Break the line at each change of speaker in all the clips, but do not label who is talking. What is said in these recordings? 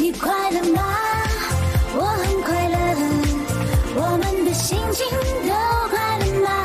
你快乐吗？我很快乐，我们的心情都快乐吗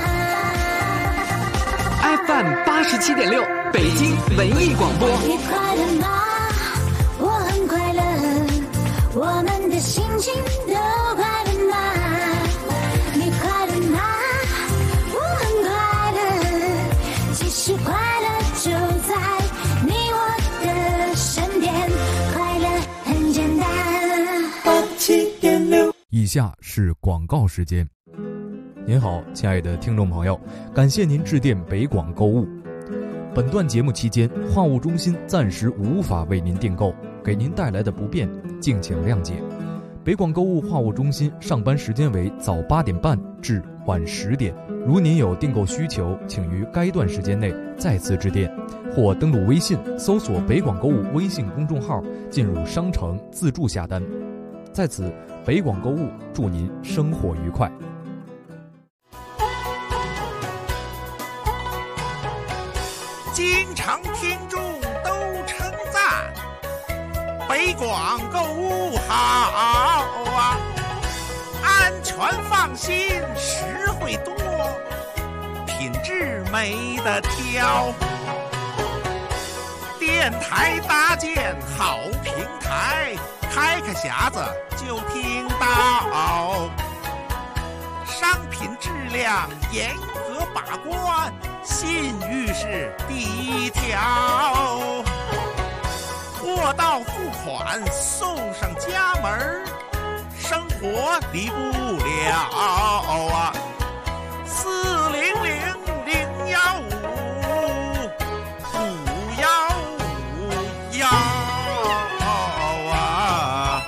？FM 87.6，北京文艺广播。
你快乐吗？我很快乐，我们的心情都快乐吗？你快乐吗？我很快乐，其实快乐就在你我的身边，快乐很简单。87.6。
以下是广告时间。您好，亲爱的听众朋友，感谢您致电北广购物。本段节目期间，话务中心暂时无法为您订购，给您带来的不便，敬请谅解。北广购物话务中心上班时间为早8点半至晚10点。如您有订购需求，请于该段时间内再次致电，或登录微信搜索北广购物微信公众号，进入商城自助下单。在此，北广购物祝您生活愉快。
经常听众都称赞北广购物好啊，安全放心，实惠多，品质没得挑。电台搭建好平台，开个匣子就听到，商品质量严格把关，信誉是第一条。货到付款送上家门，生活离不了啊。400-015-515啊。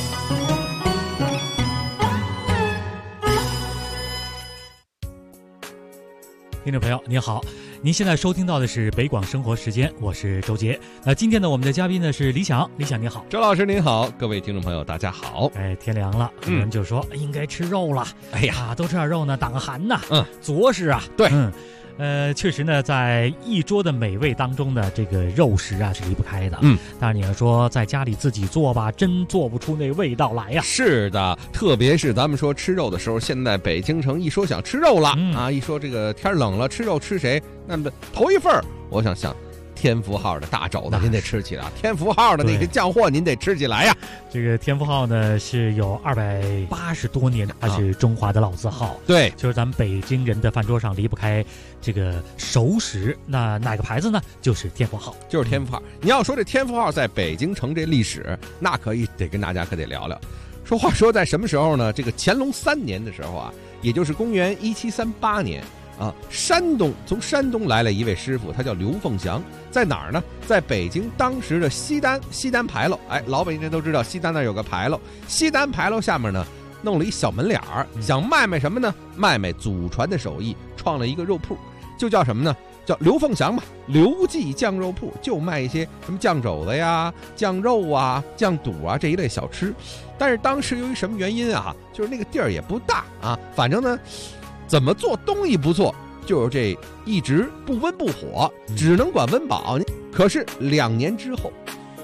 听众朋友您好，您现在收听到的是北广生活时间，我是周杰。那今天呢，我们的嘉宾呢是李想，李想你好。
周老师您好，各位听众朋友大家好。
天凉了，我们就说应该吃肉了。
哎呀，
多吃点肉呢，挡个寒呐。着实啊。
对。
确实呢，在一桌的美味当中呢，这个肉食啊是离不开的。但是你要说在家里自己做吧，真做不出那味道来呀。
是的，特别是咱们说吃肉的时候，现在北京城一说想吃肉了啊，一说这个天冷了吃肉吃谁？那么头一份我想天福号的大肘子您得吃起来，天福号的那个酱货您得吃起来呀。
这个天福号呢是有280多年，它是中华的老字号。
对，
就是咱们北京人的饭桌上离不开这个熟食，那哪个牌子呢？就是天福号，
就是天福号。你要说这天福号在北京城这历史，那得跟大家得聊聊。话说在什么时候呢？这个乾隆3年的时候啊，也就是公元1738年。从山东来了一位师傅，他叫刘凤祥，在哪儿呢？在北京当时的西单牌楼。老北京人都知道西单那有个牌楼，西单牌楼下面呢弄了一小门脸儿，想卖什么呢？卖祖传的手艺，创了一个肉铺，就叫什么呢？叫刘凤祥嘛，刘记酱肉铺，就卖一些什么酱肘子呀、酱肉啊、酱肚啊这一类小吃。但是当时由于什么原因啊，就是那个地儿也不大啊，反正呢怎么做东西不错，就是这一直不温不火，只能管温饱。可是2年之后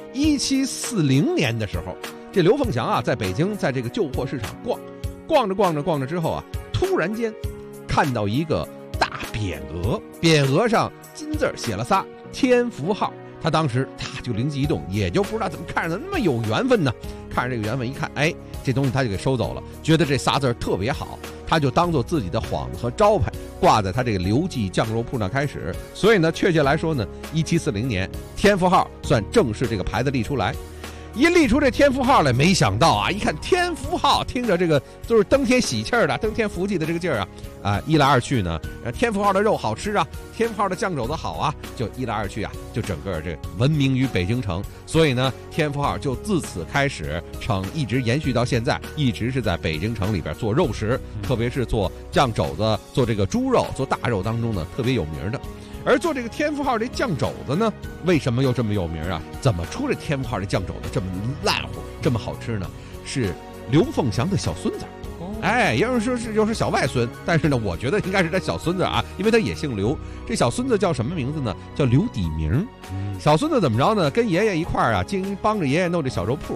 ，1740年的时候，这刘凤祥啊，在北京在这个旧货市场逛着之后啊，突然间看到一个大匾额，匾额上金字写了仨天福号。他当时就灵机一动，也就不知道怎么看着那么有缘分呢。看着这个缘分一看，这东西他就给收走了，觉得这仨字特别好，他就当做自己的幌子和招牌挂在他这个刘记酱肉铺那开始。所以呢，确切来说呢，1740年天福号算正式这个牌子立出来。一立出这天福号来，没想到啊，一看天福号，听着这个都是登天喜气的、登天福气的这个劲儿啊，一来二去呢，天福号的肉好吃啊，天福号的酱肘子好啊，就一来二去啊，就整个这闻名于北京城。所以呢，天福号就自此开始一直延续到现在，一直是在北京城里边做肉食，特别是做酱肘子、做这个猪肉、做大肉当中呢特别有名的。而做这个天福号这酱肘子呢，为什么又这么有名啊？怎么出这天福号这酱肘子这么烂乎、这么好吃呢？是刘凤祥的小孙子。也有人说是小外孙，但是呢，我觉得应该是他小孙子啊，因为他也姓刘。这小孙子叫什么名字呢？叫刘底明。小孙子怎么着呢？跟爷爷一块儿啊，帮着爷爷弄这小肉铺。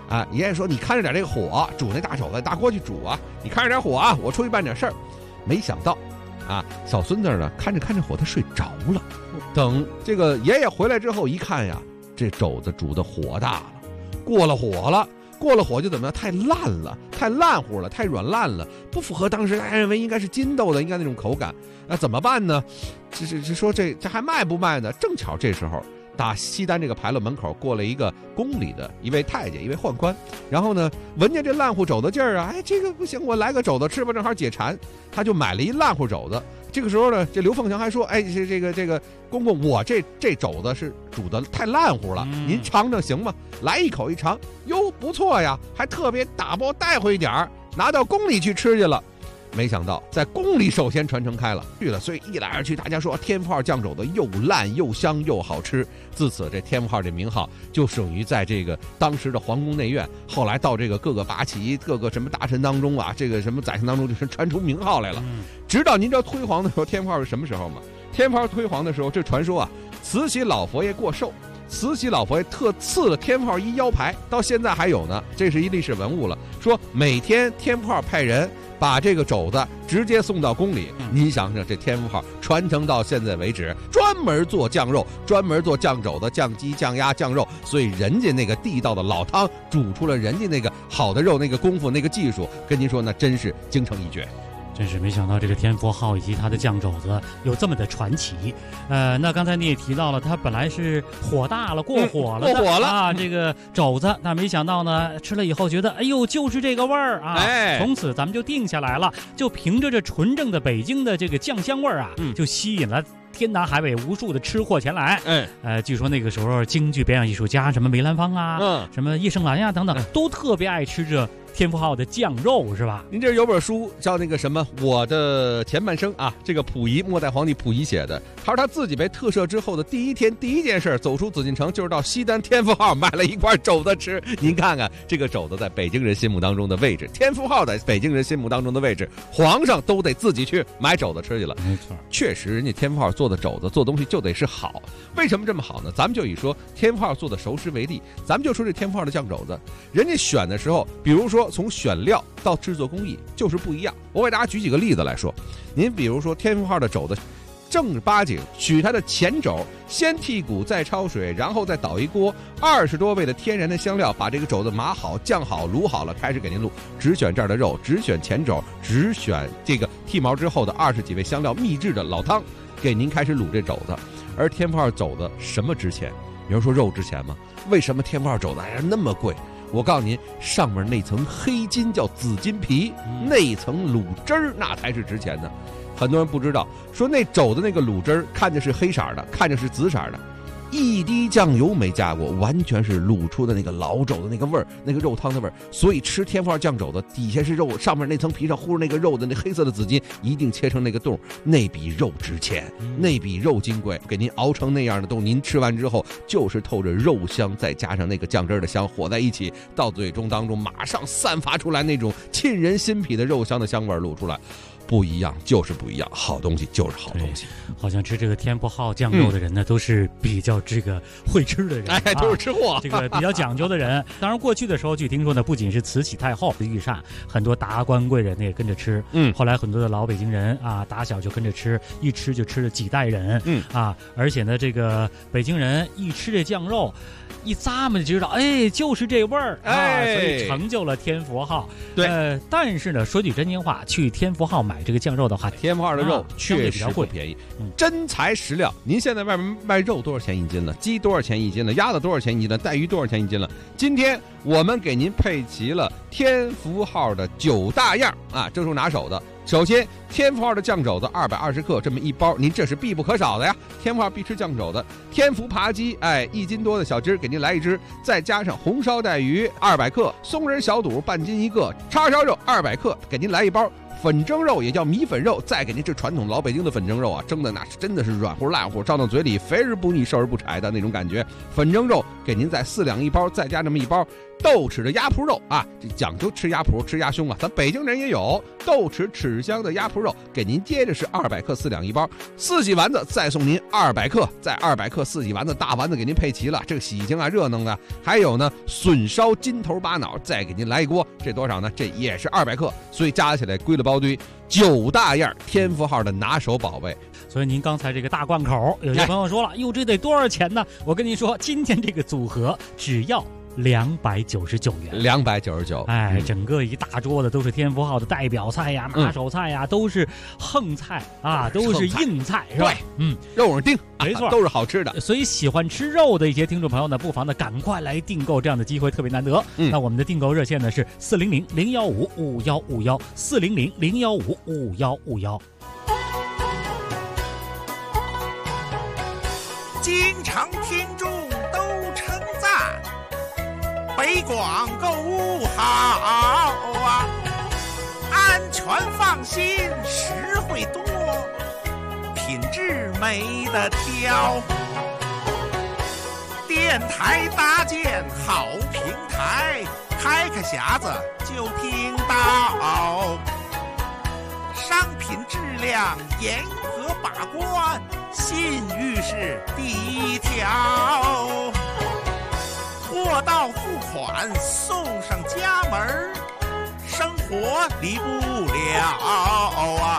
啊，爷爷说你看着点这个火，煮那大肘子大锅去煮啊，你看着点火啊，我出去办点事儿。没想到啊，小孙子呢看着看着火他睡着了。等这个爷爷回来之后一看呀，这肘子煮的火大了，过了火了。过了火就怎么样？太烂了，太烂乎了，太软烂了，不符合当时大家认为应该是筋斗的应该那种口感。那怎么办呢？是说这还卖不卖呢？正巧这时候打西单这个牌楼门口过了一个宫里的一位太监，一位宦官，然后呢闻见这烂乎肘子劲儿啊，哎，这个不行，我来个肘子吃吧，正好解馋，他就买了一烂乎肘子。这个时候呢，这刘凤祥还说：“哎，这个公公，我这肘子是煮的太烂乎了，您尝尝行吗？”来一口一尝，哟，不错呀，还特别打包带回一点儿，拿到宫里去吃去了。没想到在宫里首先传承开了去了，所以一来二去，大家说天福号酱肘子又烂又香又好吃。自此，这天福号这名号就属于在这个当时的皇宫内院，后来到这个各个八旗、各个什么大臣当中啊，这个什么宰相当中，就是传出名号来了。直到您知道辉煌的时候，天福号是什么时候吗？天福号辉煌的时候，这传说啊，慈禧老佛爷过寿。慈禧老佛爷特赐了天福号一腰牌，到现在还有呢，这是一历史文物了。说每天天福号派人把这个肘子直接送到宫里，您想想这天福号传承到现在为止，专门做酱肉，专门做酱肘子、酱鸡、酱鸭、酱肉，所以人家那个地道的老汤煮出了人家那个好的肉，那个功夫，那个技术，跟您说那真是京城一绝。
真是没想到这个天福号以及它的酱肘子有这么的传奇。那刚才你也提到了，它本来是火大了，过火了啊，这个肘子，但没想到呢，吃了以后觉得，哎呦，就是这个味儿啊，从此咱们就定下来了，就凭着这纯正的北京的这个酱香味儿啊，就吸引了天南海北无数的吃货前来。据说那个时候京剧表演艺术家什么梅兰芳啊，什么叶盛兰呀等等，都特别爱吃这天福号的酱肉，是吧？
您这有本书叫那个什么《我的前半生》啊，这个溥仪，末代皇帝溥仪写的。他说他自己被特赦之后的第一天，第一件事走出紫禁城，就是到西单天福号买了一块肘子吃。您看看这个肘子在北京人心目当中的位置，天福号在北京人心目当中的位置，皇上都得自己去买肘子吃去了。
没错，
确实人家天福号做的肘子做东西就得是好。为什么这么好呢？咱们就以说天福号做的熟食为例，咱们就说这天福号的酱肘子，人家选的时候，比如说从选料到制作工艺就是不一样。我给大家举几个例子来说，您比如说天福号的肘子，正八经取它的前肘，先剔骨再焯水，然后再倒一锅20多味的天然的香料，把这个肘子码好、酱好、卤好了，开始给您卤。只选这儿的肉，只选前肘，只选这个剃毛之后的20几味香料秘制的老汤，给您开始卤这肘子。而天福号肘子什么值钱？有人说肉值钱吗？为什么天福号肘子还是那么贵？我告诉您，上面那层黑筋叫紫金皮，那层卤汁儿那才是值钱的。很多人不知道，说那肘子那个卤汁儿看着是黑色的，看着是紫色的，一滴酱油没加过，完全是卤出的那个老肘子那个味儿，那个肉汤的味儿。所以吃天福号酱肘子，底下是肉，上面那层皮上糊着那个肉的那黑色的紫金，一定切成那个洞，那比肉值钱，那比肉金贵。给您熬成那样的洞，您吃完之后就是透着肉香，再加上那个酱汁的香，和在一起，到嘴中当中马上散发出来那种沁人心脾的肉香的香味卤出来。不一样就是不一样，好东西就是好东西。
好像吃这个天福号酱肉的人呢，都是比较这个会吃的人，
都是吃货，
这个比较讲究的人。当然，过去的时候，据听说呢，不仅是慈禧太后的御膳，很多达官贵人呢也跟着吃。后来很多的老北京人啊，打小就跟着吃，一吃就吃了几代人。而且呢，这个北京人一吃这酱肉，一咂摸就知道，哎，就是这味儿所以成就了天福号。
对，
但是呢，说句真心话，去天福号买这个酱肉的话，
天福号的肉确实不便宜，真材实料。您现在外面卖肉多少钱一斤了？鸡多少钱一斤了？鸭子多少钱一斤了？带鱼多少钱一斤了？今天我们给您配齐了天福号的9大样啊，这是拿手的。首先，天福号的酱肘子220克，这么一包，您这是必不可少的呀。天福号必吃酱肘子，天福扒鸡，1斤多的小鸡给您来一只，再加上红烧带鱼200克，松仁小肚半斤1个，叉烧肉200克，给您来一包。粉蒸肉也叫米粉肉，再给您这传统老北京的粉蒸肉啊，蒸的那是真的是软乎烂乎，照到嘴里肥而不腻，瘦而不柴的那种感觉。粉蒸肉给您再4两一包，再加这么一包豆豉的鸭脯肉啊，这讲究吃鸭脯吃鸭胸啊，咱北京人也有豆豉豉香的鸭脯肉，给您接着是200克4两一包，四喜丸子再送您200克，再200克四喜丸子大丸子给您配齐了，这个喜庆啊热闹的。还有呢笋烧金头巴脑，再给您来一锅，这多少呢？这也是200克，所以加起来归了包堆9大样天福号的拿手宝贝。
所以您刚才这个大贯口，有些朋友说了，哟，这得多少钱呢？我跟您说，今天这个组合只要299元
，299。
哎，整个一大桌子都是天福号的代表菜呀、拿手菜呀，都是横菜啊，都是硬菜，是吧？
对，肉上丁，
没错，
都是好吃的。
所以喜欢吃肉的一些听众朋友呢，不妨呢赶快来订购，这样的机会特别难得。那我们的订购热线呢是400-015-5151，400-015-5151。
京城听众都称赞，北广购物好啊，安全放心，实惠多，品质没得挑。电台搭建好平台，开个匣子就听到，商品质量严格把关，信誉是第一条，货到付款送上家门，生活离不了啊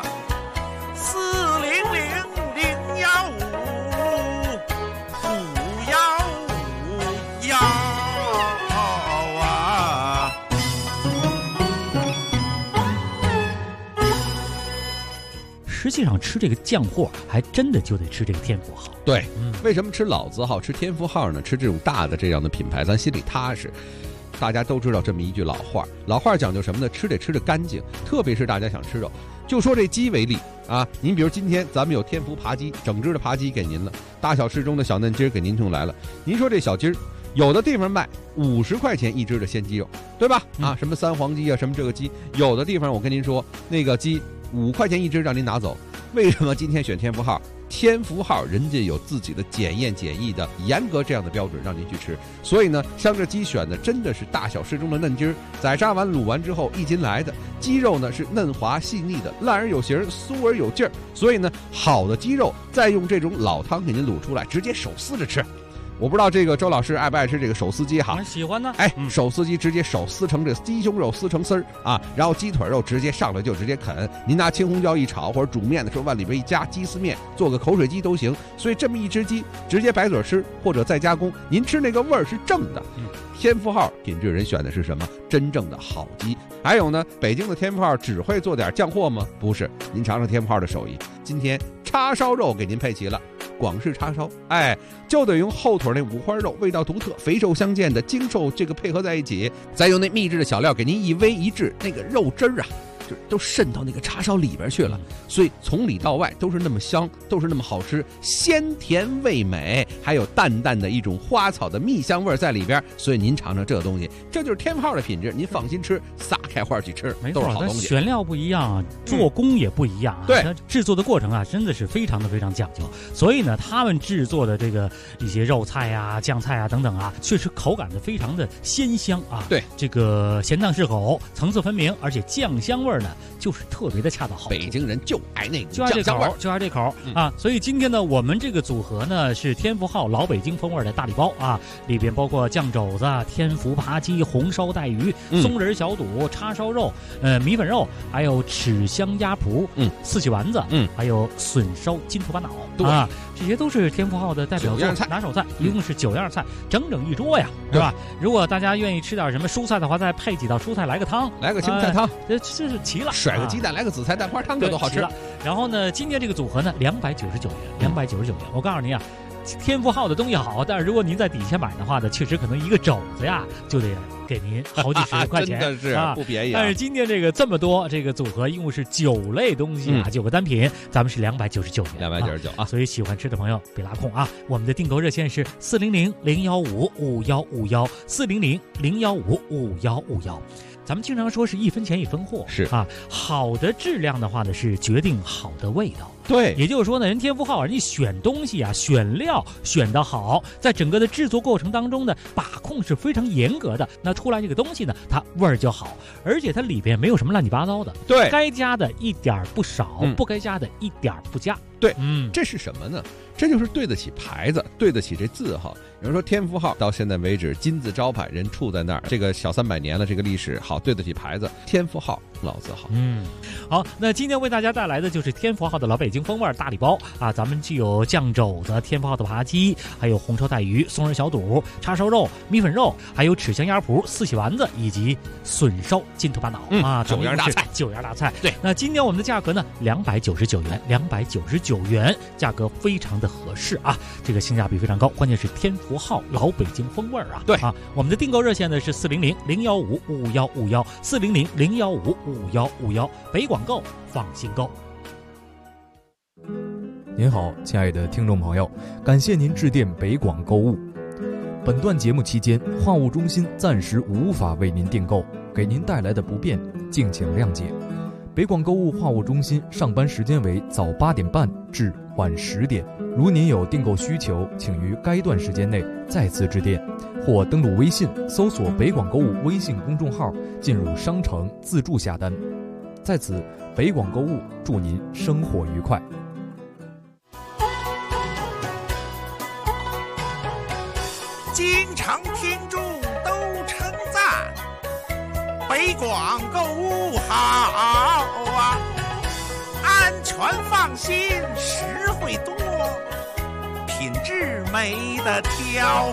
！400-015-5151啊！
实际上吃这个酱货，还真的就得吃这个天福号。
对，为什么吃老字号、吃天福号呢？吃这种大的这样的品牌，咱心里踏实。大家都知道这么一句老话讲究什么呢？吃得吃得干净，特别是大家想吃肉。就说这鸡为例啊，您比如今天咱们有天福扒鸡，整只的扒鸡给您了，大小适中的小嫩鸡给您送来了。您说这小鸡儿，有的地方卖50块钱一只的鲜鸡肉，对吧？啊，什么三黄鸡啊，什么这个鸡，有的地方我跟您说，那个鸡5块钱一只让您拿走。为什么今天选天福号？天福号人家有自己的检验检疫的严格这样的标准让您去吃，所以呢，像这鸡选的真的是大小适中的嫩鸡儿，宰杀完卤完之后1斤来的鸡肉呢是嫩滑细腻的，烂而有形，酥而有劲儿，所以呢，好的鸡肉再用这种老汤给您卤出来，直接手撕着吃。我不知道这个周老师爱不爱吃这个手撕鸡哈？
喜欢呢。
哎，手撕鸡直接手撕成这鸡胸肉撕成丝儿啊，然后鸡腿肉直接上来就直接啃。您拿青红椒一炒，或者煮面的时候往里边一加鸡丝面，做个口水鸡都行。所以这么一只鸡直接白嘴吃，或者再加工，您吃那个味儿是正的。天福号品质人选的是什么？真正的好鸡。还有呢，北京的天福号只会做点酱货吗？不是，您尝尝天福号的手艺。今天叉烧肉给您配齐了。广式叉烧，哎，就得用后腿那五花肉，味道独特，肥瘦相间的精瘦这个配合在一起，再用那秘制的小料给您一煨一制，那个肉汁儿啊，就都渗到那个叉烧里边去了，所以从里到外都是那么香，都是那么好吃，鲜甜味美，还有淡淡的一种花草的蜜香味在里边，所以您尝尝这东西，这就是天福号的品质，您放心吃，撒开花去吃，都是好东西。
选料不一样，做工也不一样啊。
对，
制作的过程啊，真的是非常讲究。所以呢，他们制作的这个一些肉菜啊、酱菜啊等等啊，确实口感的非常的鲜香啊。
对，这
个咸淡适口，层次分明，而且酱香味呢，就是特别的恰到好处。
北京人就爱那个
酱香味，就爱这口啊。所以今天呢，我们这个组合呢是天福号老北京风味的大礼包啊，里边包括酱肘子、天福扒鸡、红烧带鱼、松仁小肚、叉烧肉、米粉肉，还有豉香鸭脯、四喜丸子，还有笋烧金头巴脑啊，这些都是天福号的代表作拿手菜，一共是9样菜，整整一桌呀，是吧？如果大家愿意吃点什么蔬菜的话，再配几道蔬菜，来个汤，
来个青菜汤，
这是齐了。
甩个鸡蛋，来个紫菜蛋花汤，这都好吃
了。然后呢，今天这个组合呢，299元，299元。我告诉您啊，天福号的东西好，但是如果您在底下买的话呢，确实可能一个肘子呀就得给您好几十块钱，
真的是不便宜啊。
但是今天这个这么多这个组合，一共是9类东西啊，9个单品，咱们是299元
，299啊。
所以喜欢吃的朋友别拉空啊。我们的订购热线是400-015-5151，400-015-5151。咱们经常说是1分钱1分货，
是
啊，好的质量的话呢，是决定好的味道。
对，
也就是说呢，人天福号人家选东西啊，选料选得好，在整个的制作过程当中呢，把控是非常严格的。那出来这个东西呢，它味儿就好，而且它里边没有什么乱七八糟的。
对，
该加的一点不少，不该加的一点不加。
对，这是什么呢？这就是对得起牌子，对得起这字号。有人说天福号到现在为止金字招牌，人处在那儿，这个小300年了，这个历史好，对得起牌子。天福号老字号。
好，那今天为大家带来的就是天福号的老北京风味大礼包啊，咱们既有酱肘子、天福号的扒鸡，还有红烧带鱼、松仁小肚、叉烧肉、米粉肉，还有豉香鸭脯、四喜丸子以及笋烧金头巴脑啊
，9样大菜
，9样大菜。
对，
那今天我们的价格呢，299元，299元，价格非常的合适啊，这个性价比非常高，关键是天福号老北京风味啊。
对
啊，我们的订购热线呢是400-015-5151，400-015-5151，北广购放心购。
您好，亲爱的听众朋友，感谢您致电北广购物。本段节目期间，话务中心暂时无法为您订购，给您带来的不便，敬请谅解。北广购物话务中心上班时间为早8点半至晚10点。如您有订购需求，请于该段时间内再次致电，或登录微信搜索北广购物微信公众号，进入商城自助下单。在此，北广购物祝您生活愉快。
京城听众都称赞，北广购物好啊，安全放心，实惠多，品质没得挑。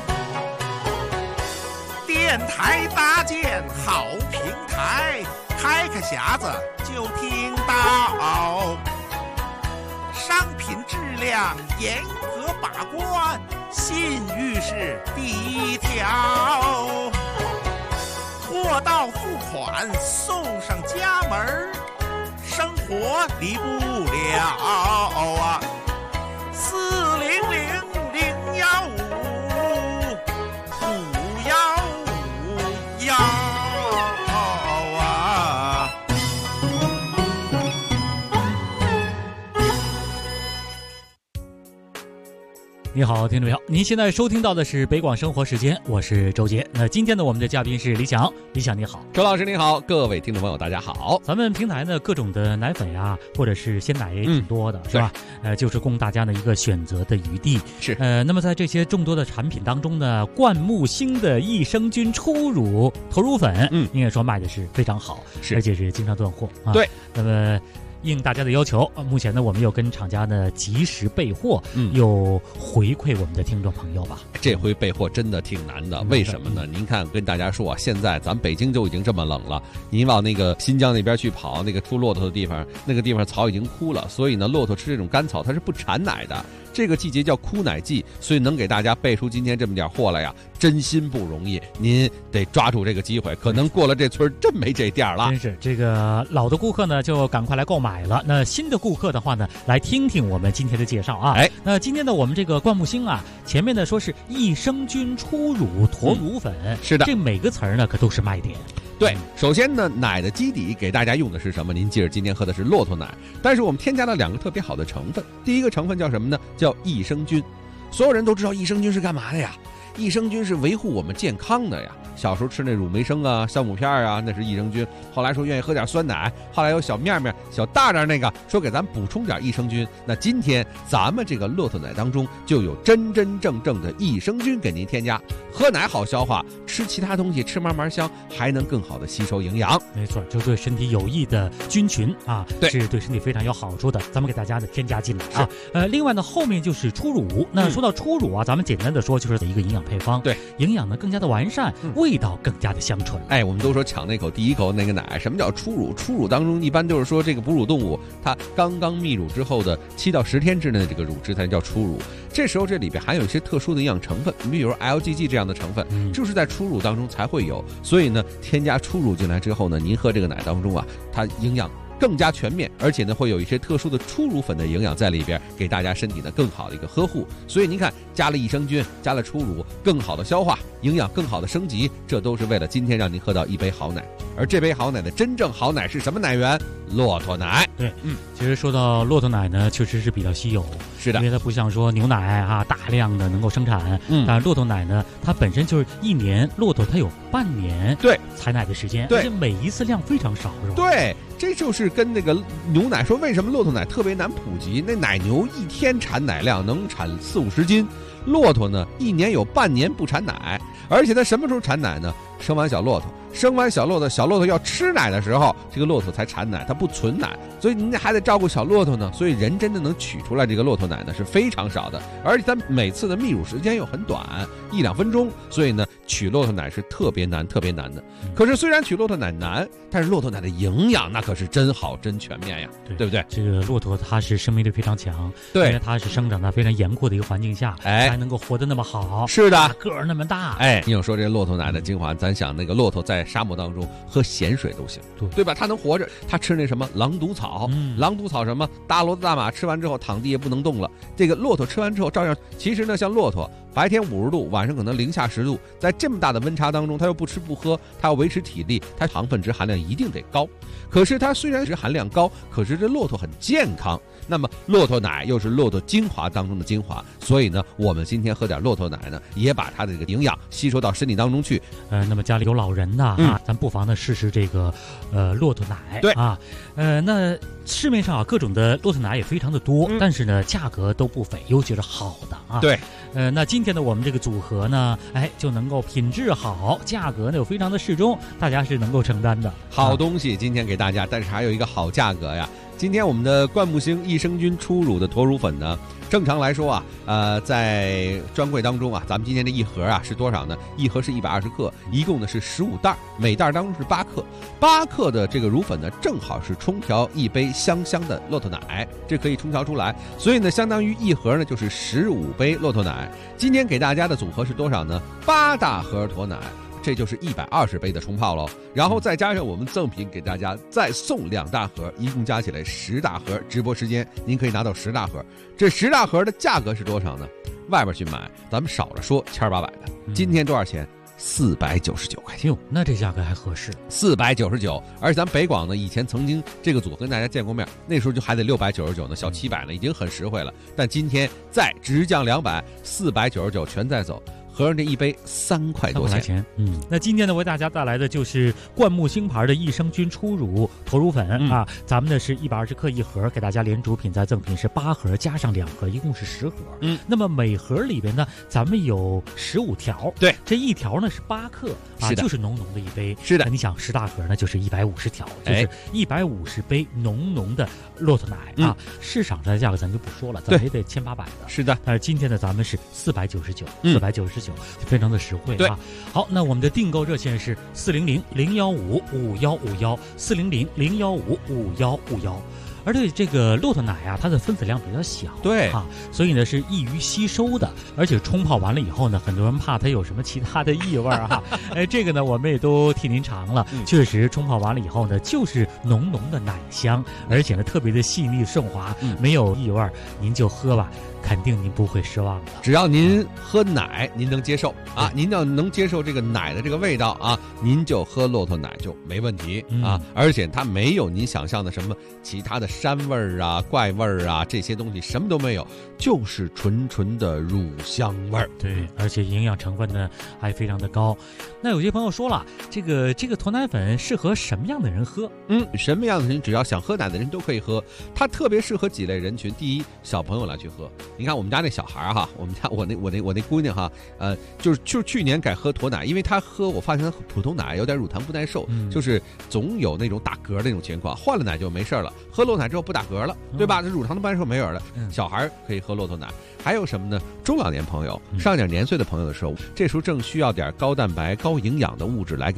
电台搭建好平台，开开匣子就听到，商品质量严格把关，信誉是第一条。货到付款送上家门，生活离不了啊。400-015-5151啊。
你好，听众朋友，您现在收听到的是北广生活时间，我是周杰。那今天呢，我们的嘉宾是李想，李想你好。
周老师你好，各位听众朋友大家好。
咱们平台呢，各种的奶粉呀，或者是鲜奶也挺多的，是吧？就是供大家的一个选择的余地。
是。
那么在这些众多的产品当中呢，冠木星的益生菌初乳头乳粉，应该说卖的是非常好，
是，
而且是经常断货啊。
对。
那么应大家的要求，目前呢，我们又跟厂家呢及时备货，又回馈我们的听众朋友吧。
这回备货真的挺难的，为什么呢？您看，跟大家说啊，现在咱北京就已经这么冷了，您往那个新疆那边去跑，那个出骆驼的地方，那个地方草已经枯了，所以呢，骆驼吃这种干草它是不产奶的。这个季节叫枯奶季，所以能给大家备出今天这么点货来呀，真心不容易。您得抓住这个机会，可能过了这村真没这店了。
真是这个老的顾客呢，就赶快来购买了。那新的顾客的话呢，来听听我们今天的介绍啊。那今天的我们这个冠木星啊，前面呢说是益生菌初乳驼乳粉，
是的，
这每个词儿呢可都是卖点。
对，首先呢，奶的基底给大家用的是什么？您记着，今天喝的是骆驼奶，但是我们添加了2个特别好的成分。第一个成分叫什么呢？叫益生菌。所有人都知道益生菌是干嘛的呀？益生菌是维护我们健康的呀。小时候吃那乳梅生啊、酵母片啊，那是益生菌。后来说愿意喝点酸奶，后来有小面面、小大点那个，说给咱补充点益生菌。那今天咱们这个骆驼奶当中就有真真正正的益生菌给您添加，喝奶好消化，吃其他东西吃慢慢香，还能更好的吸收营养。
没错，就对身体有益的菌群啊，
对，
是对身体非常有好处的。咱们给大家呢添加进来啊。另外呢，后面就是初乳。那说到初乳啊，咱们简单的说就是一个营养配方，
对，
营养呢更加的完善，味道更加的香醇。
我们都说抢那口第一口那个奶，什么叫初乳？初乳当中一般就是说这个哺乳动物它刚刚泌乳之后的7到10天之内的这个乳汁才叫初乳。这时候这里边含有一些特殊的营养成分，比如 LGG 这样的成分，就是在初乳当中才会有。所以呢，添加初乳进来之后呢，您喝这个奶当中啊，它营养更加全面，而且呢会有一些特殊的初乳粉的营养在里边，给大家身体呢更好的一个呵护。所以您看，加了益生菌，加了初乳，更好的消化， 营养更好的升级，这都是为了今天让您喝到一杯好奶。而这杯好奶的真正好奶是什么奶源？骆驼奶。
对，其实说到骆驼奶呢，确实是比较稀有。
是的，
因为它不像说牛奶啊大量的能够生产，但是骆驼奶呢，它本身就是一年骆驼它有半年
对
采奶的时间，
对，
而且每一次量非常少，是吧？
对，这就是跟那个牛奶说为什么骆驼奶特别难普及。那奶牛一天产奶量能产40-50斤，骆驼呢一年有半年不产奶，而且它什么时候产奶呢？生完小骆驼。生完小骆驼要吃奶的时候，这个骆驼才产奶，它不存奶，所以您还得照顾小骆驼呢。所以人真的能取出来这个骆驼奶呢是非常少的，而且它每次的泌乳时间又很短，1-2分钟，所以呢取骆驼奶是特别难的。可是虽然取骆驼奶难，但是骆驼奶的营养那可是真好真全面呀，对不对？
这个骆驼它是生命力非常强，
对，
因为它是生长在非常严酷的一个环境下，才能够活得那么好。
是的，
个儿那么大。
你有说这骆驼奶的精华，咱想那个骆驼在沙漠当中喝咸水都行，对吧？它能活着，它吃那什么狼毒草，狼毒草什么大骡子大马吃完之后躺地也不能动了。这个骆驼吃完之后照样，其实呢像骆驼白天50度，晚上可能零下10度，在这么大的温差当中，它又不吃不喝，它要维持体力，它糖分质含量一定得高。可是它虽然是含量高，可是这骆驼很健康。那么骆驼奶又是骆驼精华当中的精华，所以呢，我们今天喝点骆驼奶呢，也把它的这个营养吸收到身体当中去。
那么家里有老人的咱不妨呢试试这个骆驼奶。
对
啊，那市面上各种的骆驼奶也非常的多，但是呢价格都不菲，尤其是好的啊。
对，
那今天的我们这个组合呢，就能够品质好，价格呢又非常的适中，大家是能够承担的
好东西。今天给大家，但是还有一个好价格呀。今天我们的冠木星益生菌初乳的驼乳粉呢，正常来说在专柜当中咱们今天这一盒是多少呢？一盒是120克，一共呢是15袋，每袋当中是8克。8克的这个乳粉呢，正好是冲调一杯香的骆驼奶，这可以冲调出来，所以呢，相当于一盒呢就是15杯骆驼奶。今天给大家的组合是多少呢？8大盒驼奶。这就是120杯的冲泡喽，然后再加上我们赠品给大家再送2大盒，一共加起来10大盒。直播时间您可以拿到10大盒，这10大盒的价格是多少呢？外边去买咱们少了说1800的，今天多少钱？499块钱。
那这价格还合适
，499。而且咱北广呢，以前曾经这个组跟大家见过面，那时候就还得699呢，小700呢，已经很实惠了。但今天再直降200，499全在走。合上这一杯3块多钱。
那今天呢为大家带来的就是冠木星牌的益生菌初乳驼乳粉咱们呢是120克一盒，给大家连主品再赠品是8盒加上2盒，一共是10盒。那么每盒里边呢，咱们有15条，
对，
这一条呢是8克就是浓浓的一杯。
是的，
你想10大盒呢就是150条，就是150杯浓的骆驼奶市场上的价格咱就不说了，咱们也得1800的。
是的，
但是今天呢咱们是499，非常的实惠
对
好，那我们的订购热线是400-015-5151，400-015-5151。而对这个骆驼奶它的分子量比较小，
对
所以呢是易于吸收的，而且冲泡完了以后呢，很多人怕它有什么其他的异味这个呢我们也都替您尝了，确实冲泡完了以后呢，就是浓的奶香，而且呢特别的细腻顺滑，没有异味，您就喝吧。肯定您不会失望的。
只要您喝奶，您能接受您要能接受这个奶的这个味道您就喝骆驼奶就没问题而且它没有您想象的什么其他的膻味怪味这些东西什么都没有，就是纯的乳香味。
对，而且营养成分呢还非常的高。那有些朋友说了，这个驼奶粉适合什么样的人喝？
什么样的人只要想喝奶的人都可以喝，它特别适合几类人群。第一，小朋友来去喝。你看我们家那小孩我们家我那姑娘就是去年改喝驼奶，因为她喝我发现她普通奶有点乳糖不耐受，就是总有那种打嗝的那种情况，换了奶就没事了，喝骆驼奶之后不打嗝了，对吧？这乳糖的不耐受没有了，小孩可以喝骆驼奶。还有什么呢？中老年朋友上点年岁的朋友的时候，这时候正需要点高蛋白高营养的物质来给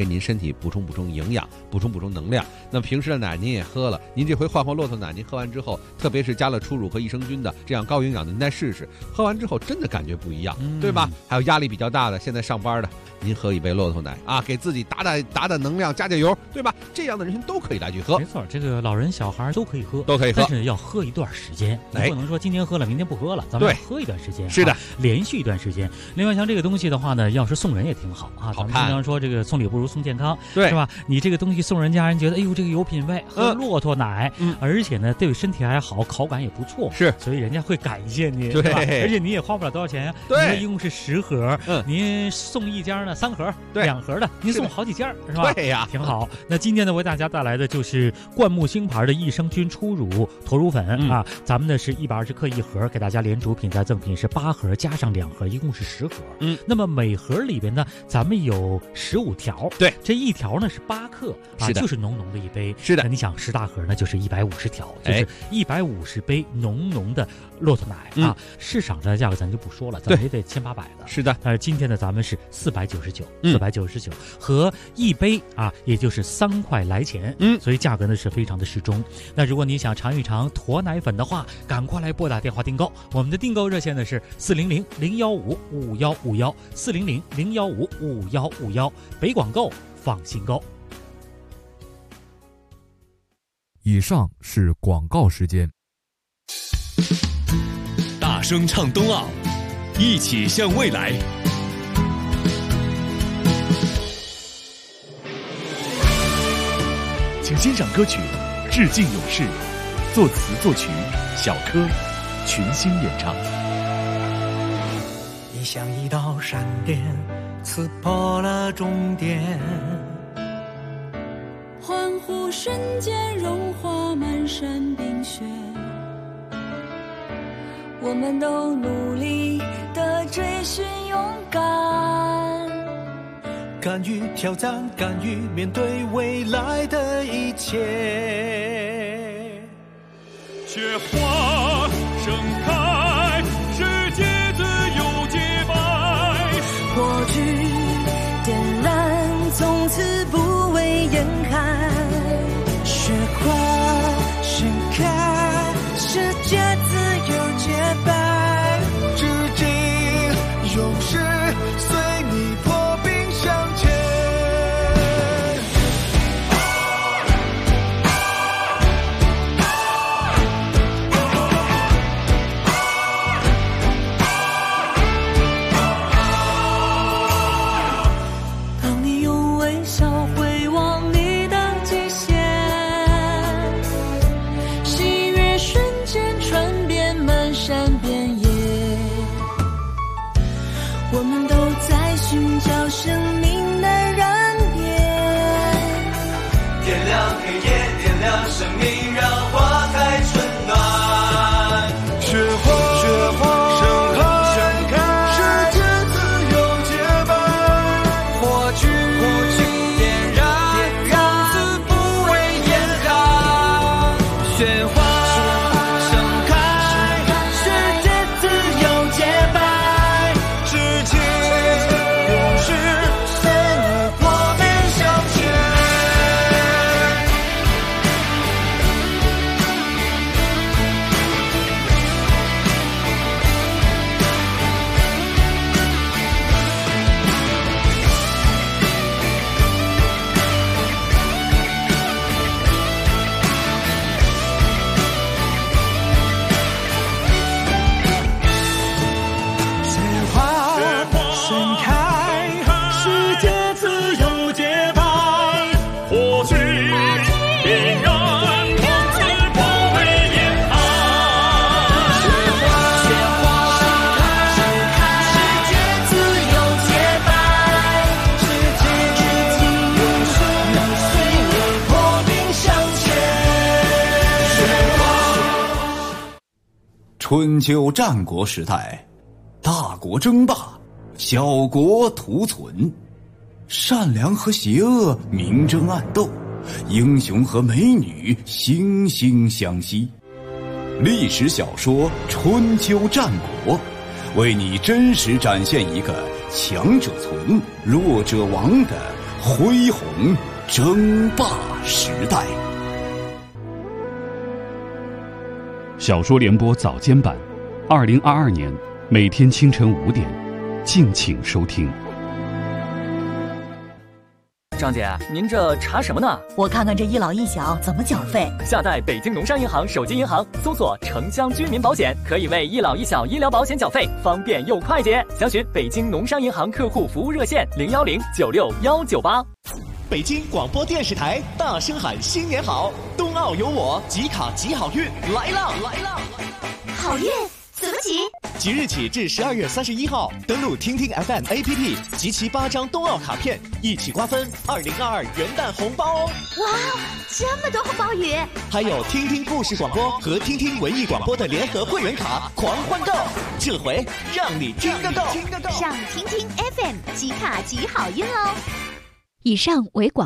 您身体补充营养，补充能量。那么平时的奶您也喝了，您这回换骆驼奶，您喝完之后，特别是加了初乳和益生菌的这样高营养的，您再试试，喝完之后真的感觉不一样，对吧？还有压力比较大的，现在上班的，您喝一杯骆驼奶啊，给自己打能量，加油，对吧？这样的人群都可以来去喝。
没错，这个老人小孩都可以喝，但是要喝一段时间，你不能说今天喝了明天不喝了，咱们要喝一段时间，
是的，
连续一段时间。另外像这个东西的话呢，要是送人也挺好啊。咱们经常说这个送礼不如送健康，
对，
是吧？你这个东西送人家人觉得，哎呦这个有品位，喝骆驼奶，而且呢对身体还好，口感也不错，
是，
所以人家会感谢你，
对，
而且你也花不了多少钱呀，
对，
一共是10盒，您送一家呢3盒，2盒的，您送好几件是吧？
对呀，
挺好。那今天呢为大家带来的就是灌木星牌的益生菌初乳驼乳粉啊，咱们呢是120克1盒，给大家连主品再赠品是8盒加上2盒，一共是10盒。那么每盒里边呢，咱们有15条，
对，
这一条呢是8克啊，就是浓浓的一杯。
是的，
那你想10大盒呢，就是150条，就是150杯浓的骆驼奶啊。市场上的价格咱就不说了，咱们也得1800的。
是的，
但是今天呢，咱们是499，499和一杯啊，也就是3块来钱，所以价格呢是非常的适中。那如果你想尝一尝驼奶粉的话，赶快来拨打电话订购，我们的订购热线呢是400-015-5151，400-015-5151，北广购放心购。
以上是广告时间。
大声唱冬奥，一起向未来。请欣赏歌曲《致敬勇士》，作词作曲小柯，群星演唱。
你像一道闪电，刺破了终点，
欢呼瞬间融化满山冰雪，我们都努力地追寻勇敢，
敢于挑战，敢于面对未来的一切。
雪花盛开，世界自由洁白，
火炬点燃，从此不畏严寒，
雪花盛开，世界自由洁白，致敬勇士，随你破冰向前。
当你用微笑回望你的极限，喜悦瞬间传遍满山遍野，我们都在寻找生命的燃点，
点亮黑夜，点亮生命，让花开春暖。雪花盛开，世界自由洁白，火炬点燃，从此不畏严寒。雪花盛开，世界自由洁白，致敬勇士，随你破冰向前。雪花盛开，世界自由洁白，
火炬点燃，从此不畏严寒。
雪花盛开，世界自由洁白，致敬勇士，随你破冰向前。
春秋战国时代，大国争霸，小国图存，善良和邪恶明争暗斗，英雄和美女惺惺相惜。历史小说《春秋战国》，为你真实展现一个强者存、弱者亡的恢宏争霸时代。
小说联播早间版，2022年每天清晨5点，敬请收听。
张姐，您这查什么呢？
我看看这一老一小怎么缴费。
下载北京农商银行手机银行，搜索城乡居民保险，可以为一老一小医疗保险缴费，方便又快捷。详询北京农商银行客户服务热线010961198。
北京广播电视台大声喊新年好，冬奥有我，集卡集好运来啦来啦！
好运怎么集？
即日起至12月31号，登录听听 FM APP， 集齐8张冬奥卡片，一起瓜分2022元旦红包哦！
哇，这么多红包雨！
还有听听故事广播和听听文艺广播的联合会员卡狂欢购，这回让你听个够！
上听听 FM 集卡集好运哦！
以上为广